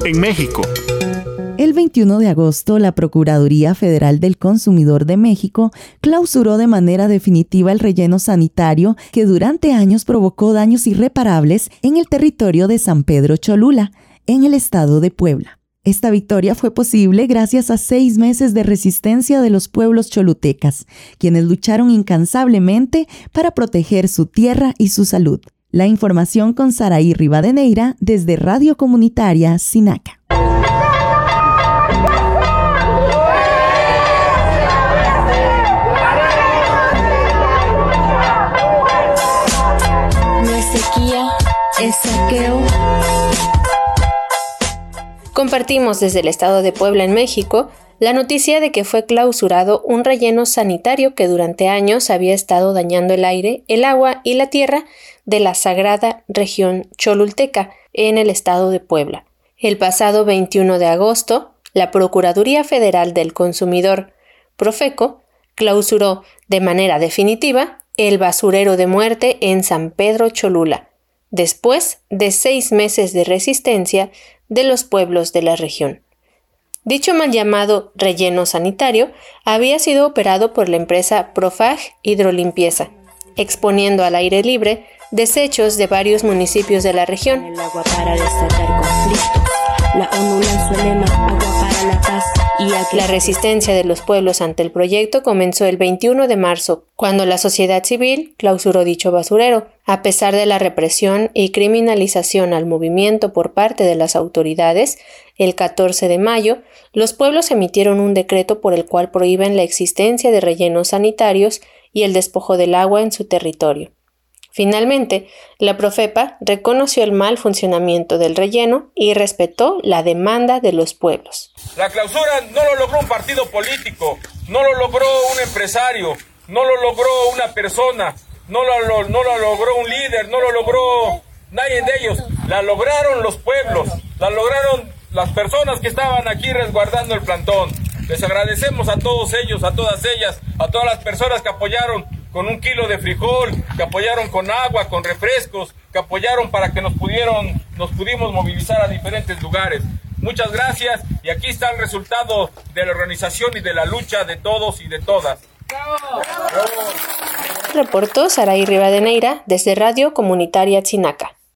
en México. El 21 de agosto, la Procuraduría Federal del Consumidor de México clausuró de manera definitiva el relleno sanitario que durante años provocó daños irreparables en el territorio de San Pedro Cholula, en el estado de Puebla. Esta victoria fue posible gracias a 6 meses de resistencia de los pueblos cholutecas, quienes lucharon incansablemente para proteger su tierra y su salud. La información con Saraí Rivadeneira desde Radio Comunitaria Sinaca. Es saqueo. Compartimos desde el estado de Puebla en México la noticia de que fue clausurado un relleno sanitario que durante años había estado dañando el aire, el agua y la tierra de la sagrada región cholulteca en el estado de Puebla. El pasado 21 de agosto, la Procuraduría Federal del Consumidor, Profeco, clausuró de manera definitiva el basurero de muerte en San Pedro Cholula, después de 6 meses de resistencia de los pueblos de la región. Dicho mal llamado relleno sanitario había sido operado por la empresa Profag Hidrolimpieza, exponiendo al aire libre desechos de varios municipios de la región. El agua para desatar conflictos. La ONU lanzó el lema agua para la paz. La resistencia de los pueblos ante el proyecto comenzó el 21 de marzo, cuando la sociedad civil clausuró dicho basurero. A pesar de la represión y criminalización al movimiento por parte de las autoridades, el 14 de mayo, los pueblos emitieron un decreto por el cual prohíben la existencia de rellenos sanitarios y el despojo del agua en su territorio. Finalmente, la Profepa reconoció el mal funcionamiento del relleno y respetó la demanda de los pueblos. La clausura no lo logró un partido político, no lo logró un empresario, no lo logró una persona, no lo logró un líder, no lo logró nadie de ellos. La lograron los pueblos, la lograron las personas que estaban aquí resguardando el plantón. Les agradecemos a todos ellos, a todas ellas, a todas las personas que apoyaron con 1 kilo de frijol, que apoyaron con agua, con refrescos, que apoyaron para que nos pudimos movilizar a diferentes lugares. Muchas gracias y aquí está el resultado de la organización y de la lucha de todos y de todas. ¡Bravo! Reportó Saraí Rivadeneira desde Radio Comunitaria Sinaca.